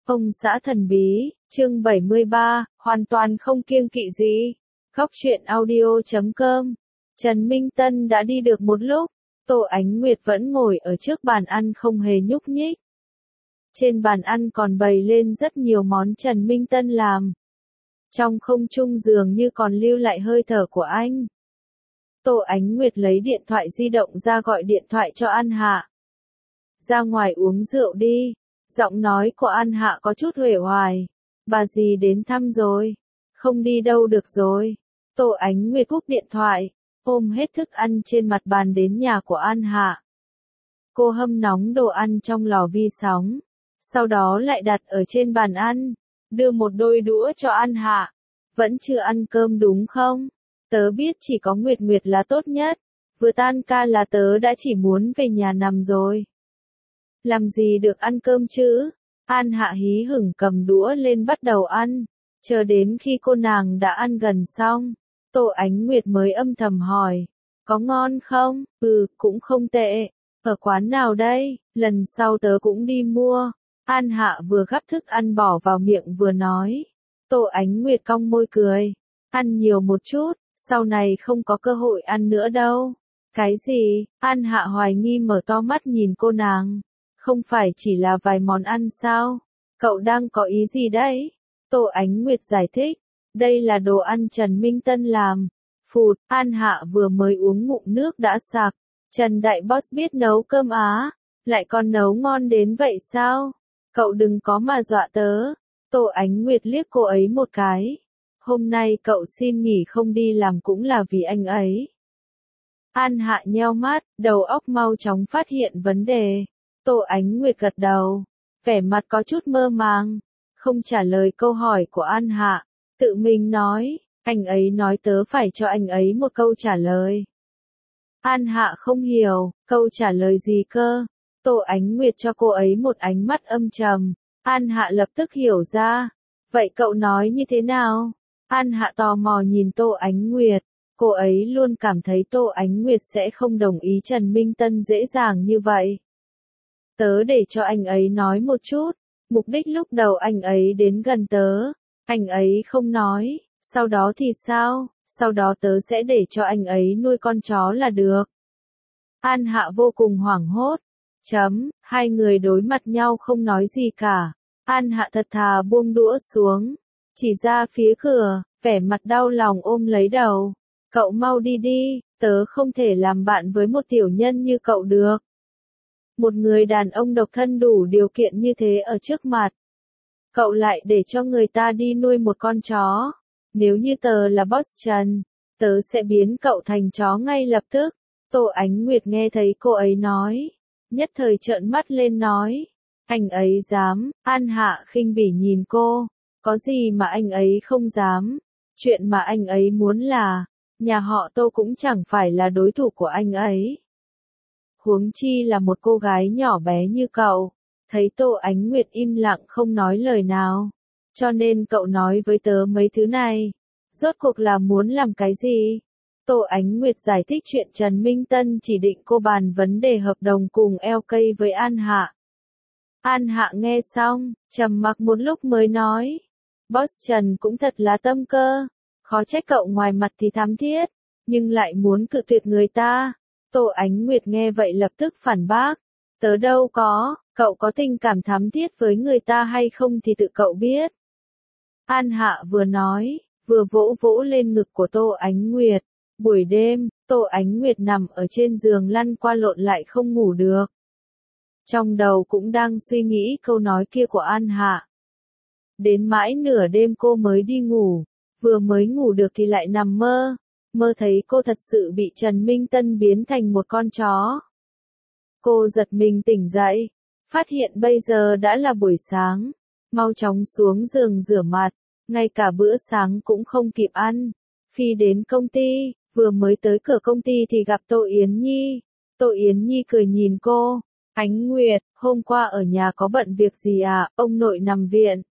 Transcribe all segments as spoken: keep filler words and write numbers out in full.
Ông xã thần bí, chương bảy mươi ba, hoàn toàn không kiêng kỵ gì. Góc truyện audio chấm com. Trần Minh Tân đã đi được một lúc, Tô Ánh Nguyệt vẫn ngồi ở trước bàn ăn không hề nhúc nhích. Trên bàn ăn còn bày lên rất nhiều món Trần Minh Tân làm. Trong không trung dường như còn lưu lại hơi thở của anh. Tô Ánh Nguyệt lấy điện thoại di động ra gọi điện thoại cho An Hạ. Ra ngoài uống rượu đi. Giọng nói của An Hạ có chút uể oải. Bà dì đến thăm rồi. Không đi đâu được rồi. Tô Ánh Nguyệt cúp điện thoại, ôm hết thức ăn trên mặt bàn đến nhà của An Hạ. Cô hâm nóng đồ ăn trong lò vi sóng. Sau đó lại đặt ở trên bàn ăn. Đưa một đôi đũa cho An Hạ. Vẫn chưa ăn cơm đúng không? Tớ biết chỉ có Nguyệt Nguyệt là tốt nhất. Vừa tan ca là tớ đã chỉ muốn về nhà nằm rồi. Làm gì được ăn cơm chứ? An Hạ hí hửng cầm đũa lên bắt đầu ăn. Chờ đến khi cô nàng đã ăn gần xong, Tô Ánh Nguyệt mới âm thầm hỏi. Có ngon không? Ừ, cũng không tệ. Ở quán nào đây? Lần sau tớ cũng đi mua. An Hạ vừa gắp thức ăn bỏ vào miệng vừa nói. Tô Ánh Nguyệt cong môi cười. Ăn nhiều một chút, sau này không có cơ hội ăn nữa đâu. Cái gì? An Hạ hoài nghi mở to mắt nhìn cô nàng. Không phải chỉ là vài món ăn sao? Cậu đang có ý gì đấy? Tô Ánh Nguyệt giải thích. Đây là đồ ăn Trần Minh Tân làm. Phụt, An Hạ vừa mới uống ngụm nước đã sặc. Trần Đại Boss biết nấu cơm á. Lại còn nấu ngon đến vậy sao? Cậu đừng có mà dọa tớ. Tô Ánh Nguyệt liếc cô ấy một cái. Hôm nay cậu xin nghỉ không đi làm cũng là vì anh ấy. An Hạ nheo mắt, đầu óc mau chóng phát hiện vấn đề. Tô Ánh Nguyệt gật đầu, vẻ mặt có chút mơ màng, không trả lời câu hỏi của An Hạ, tự mình nói, anh ấy nói tớ phải cho anh ấy một câu trả lời. An Hạ không hiểu, câu trả lời gì cơ? Tô Ánh Nguyệt cho cô ấy một ánh mắt âm trầm, An Hạ lập tức hiểu ra, vậy cậu nói như thế nào? An Hạ tò mò nhìn Tô Ánh Nguyệt, cô ấy luôn cảm thấy Tô Ánh Nguyệt sẽ không đồng ý Trần Minh Tân dễ dàng như vậy. Tớ để cho anh ấy nói một chút, mục đích lúc đầu anh ấy đến gần tớ, anh ấy không nói, sau đó thì sao, sau đó tớ sẽ để cho anh ấy nuôi con chó là được. An Hạ vô cùng hoảng hốt, chấm, hai người đối mặt nhau không nói gì cả, An Hạ thật thà buông đũa xuống, chỉ ra phía cửa, vẻ mặt đau lòng ôm lấy đầu, cậu mau đi đi, tớ không thể làm bạn với một tiểu nhân như cậu được. Một người đàn ông độc thân đủ điều kiện như thế ở trước mặt. Cậu lại để cho người ta đi nuôi một con chó. Nếu như tớ là boss Trần, tớ sẽ biến cậu thành chó ngay lập tức. Tô Ánh Nguyệt nghe thấy cô ấy nói. Nhất thời trợn mắt lên nói. Anh ấy dám, An Hạ khinh bỉ nhìn cô. Có gì mà anh ấy không dám. Chuyện mà anh ấy muốn là, nhà họ Tô cũng chẳng phải là đối thủ của anh ấy. Huống chi là một cô gái nhỏ bé như cậu. Thấy Tô Ánh Nguyệt im lặng không nói lời nào. Cho nên cậu nói với tớ mấy thứ này. Rốt cuộc là muốn làm cái gì? Tô Ánh Nguyệt giải thích chuyện Trần Minh Tân chỉ định cô bàn vấn đề hợp đồng cùng lờ ca với An Hạ. An Hạ nghe xong, trầm mặc một lúc mới nói. Boss Trần cũng thật là tâm cơ. Khó trách cậu ngoài mặt thì thắm thiết, nhưng lại muốn cự tuyệt người ta. Tô Ánh Nguyệt nghe vậy lập tức phản bác. Tớ đâu có, cậu có tình cảm thắm thiết với người ta hay không thì tự cậu biết. An Hạ vừa nói, vừa vỗ vỗ lên ngực của Tô Ánh Nguyệt. Buổi đêm, Tô Ánh Nguyệt nằm ở trên giường lăn qua lộn lại không ngủ được. Trong đầu cũng đang suy nghĩ câu nói kia của An Hạ. Đến mãi nửa đêm cô mới đi ngủ, vừa mới ngủ được thì lại nằm mơ. Mơ thấy cô thật sự bị Trần Minh Tân biến thành một con chó. Cô giật mình tỉnh dậy, phát hiện bây giờ đã là buổi sáng, mau chóng xuống giường rửa mặt, ngay cả bữa sáng cũng không kịp ăn. Phi đến công ty, vừa mới tới cửa công ty thì gặp Tô Yến Nhi. Tô Yến Nhi cười nhìn cô, Ánh Nguyệt, hôm qua ở nhà có bận việc gì à, ông nội nằm viện.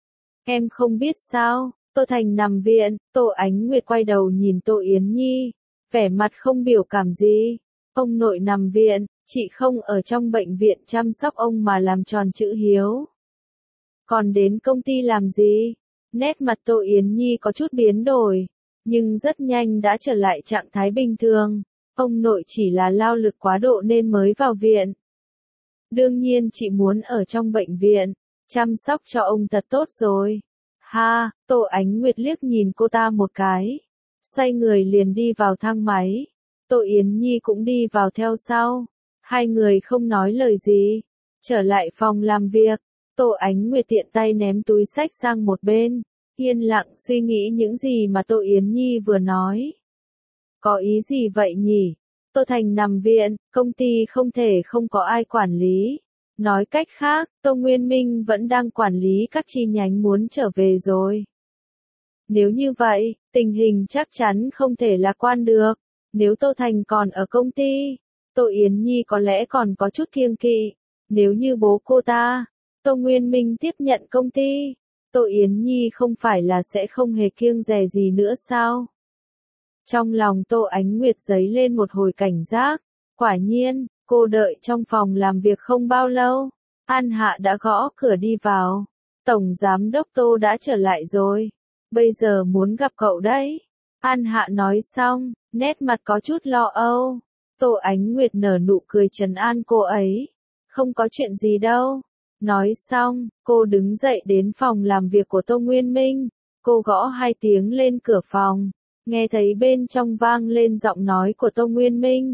Em không biết sao? Tô Thành nằm viện, Tô Ánh Nguyệt quay đầu nhìn Tô Yến Nhi, vẻ mặt không biểu cảm gì. Ông nội nằm viện, chị không ở trong bệnh viện chăm sóc ông mà làm tròn chữ hiếu. Còn đến công ty làm gì? Nét mặt Tô Yến Nhi có chút biến đổi, nhưng rất nhanh đã trở lại trạng thái bình thường. Ông nội chỉ là lao lực quá độ nên mới vào viện. Đương nhiên chị muốn ở trong bệnh viện, chăm sóc cho ông thật tốt rồi. Ha, Tô Ánh Nguyệt liếc nhìn cô ta một cái, xoay người liền đi vào thang máy. Tô Yến Nhi cũng đi vào theo sau. Hai người không nói lời gì. Trở lại phòng làm việc, Tô Ánh Nguyệt tiện tay ném túi xách sang một bên, yên lặng suy nghĩ những gì mà Tô Yến Nhi vừa nói. Có ý gì vậy nhỉ? Tô Thành nằm viện, công ty không thể không có ai quản lý. Nói cách khác, Tô Nguyên Minh vẫn đang quản lý các chi nhánh muốn trở về rồi. Nếu như vậy, tình hình chắc chắn không thể lạc quan được. Nếu Tô Thành còn ở công ty, Tô Yến Nhi có lẽ còn có chút kiêng kỵ. Nếu như bố cô ta, Tô Nguyên Minh tiếp nhận công ty, Tô Yến Nhi không phải là sẽ không hề kiêng dè gì nữa sao? Trong lòng Tô Ánh Nguyệt dấy lên một hồi cảnh giác. Quả nhiên, cô đợi trong phòng làm việc không bao lâu, An Hạ đã gõ cửa đi vào. Tổng giám đốc Tô đã trở lại rồi. Bây giờ muốn gặp cậu đấy. An Hạ nói xong, nét mặt có chút lo âu. Tô Ánh Nguyệt nở nụ cười trấn an cô ấy. Không có chuyện gì đâu. Nói xong, cô đứng dậy đến phòng làm việc của Tô Nguyên Minh. Cô gõ hai tiếng lên cửa phòng. Nghe thấy bên trong vang lên giọng nói của Tô Nguyên Minh.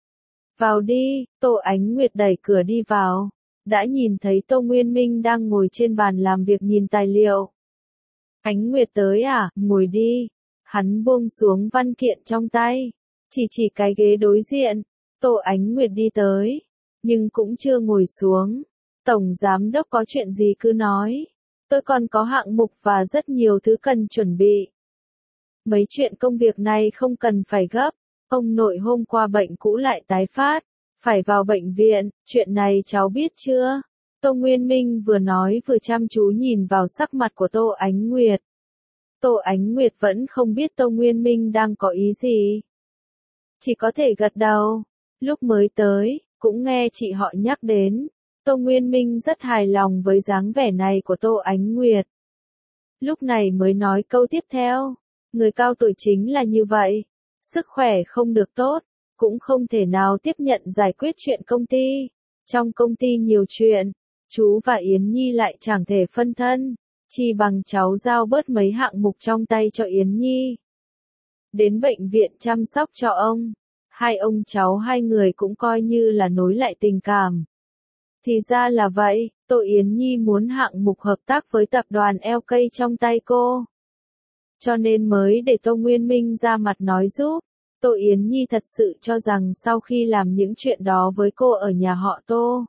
Vào đi, Tô Ánh Nguyệt đẩy cửa đi vào. Đã nhìn thấy Tô Nguyên Minh đang ngồi trên bàn làm việc nhìn tài liệu. Ánh Nguyệt tới à, ngồi đi. Hắn buông xuống văn kiện trong tay. Chỉ chỉ cái ghế đối diện. Tô Ánh Nguyệt đi tới. Nhưng cũng chưa ngồi xuống. Tổng giám đốc có chuyện gì cứ nói. Tôi còn có hạng mục và rất nhiều thứ cần chuẩn bị. Mấy chuyện công việc này không cần phải gấp. Ông nội hôm qua bệnh cũ lại tái phát. Phải vào bệnh viện, chuyện này cháu biết chưa? Tô Nguyên Minh vừa nói vừa chăm chú nhìn vào sắc mặt của Tô Ánh Nguyệt. Tô Ánh Nguyệt vẫn không biết Tô Nguyên Minh đang có ý gì. Chỉ có thể gật đầu. Lúc mới tới, cũng nghe chị họ nhắc đến. Tô Nguyên Minh rất hài lòng với dáng vẻ này của Tô Ánh Nguyệt. Lúc này mới nói câu tiếp theo. Người cao tuổi chính là như vậy. Sức khỏe không được tốt, cũng không thể nào tiếp nhận giải quyết chuyện công ty. Trong công ty nhiều chuyện, chú và Yến Nhi lại chẳng thể phân thân. Chỉ bằng cháu giao bớt mấy hạng mục trong tay cho Yến Nhi. Đến bệnh viện chăm sóc cho ông. Hai ông cháu hai người cũng coi như là nối lại tình cảm. Thì ra là vậy, Tô Yến Nhi muốn hạng mục hợp tác với tập đoàn lờ ca trong tay cô. Cho nên mới để Tô Nguyên Minh ra mặt nói giúp. Tô Yến Nhi thật sự cho rằng sau khi làm những chuyện đó với cô ở nhà họ Tô,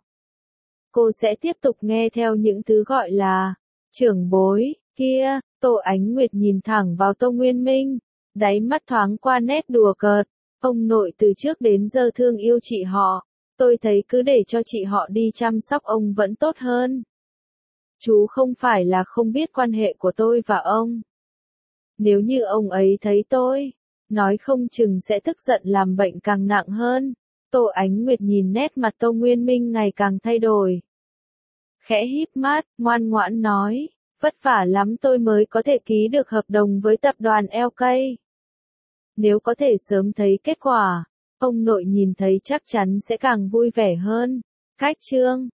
cô sẽ tiếp tục nghe theo những thứ gọi là trưởng bối kia. Tô Ánh Nguyệt nhìn thẳng vào Tô Nguyên Minh, đáy mắt thoáng qua nét đùa cợt. Ông nội từ trước đến giờ thương yêu chị họ. Tôi thấy cứ để cho chị họ đi chăm sóc ông vẫn tốt hơn. Chú không phải là không biết quan hệ của tôi và ông. Nếu như ông ấy thấy tôi, nói không chừng sẽ tức giận làm bệnh càng nặng hơn. Tô Ánh Nguyệt nhìn nét mặt Tô Nguyên Minh ngày càng thay đổi. Khẽ híp mắt, ngoan ngoãn nói, vất vả lắm tôi mới có thể ký được hợp đồng với tập đoàn lờ ca. Nếu có thể sớm thấy kết quả, ông nội nhìn thấy chắc chắn sẽ càng vui vẻ hơn. Cách chương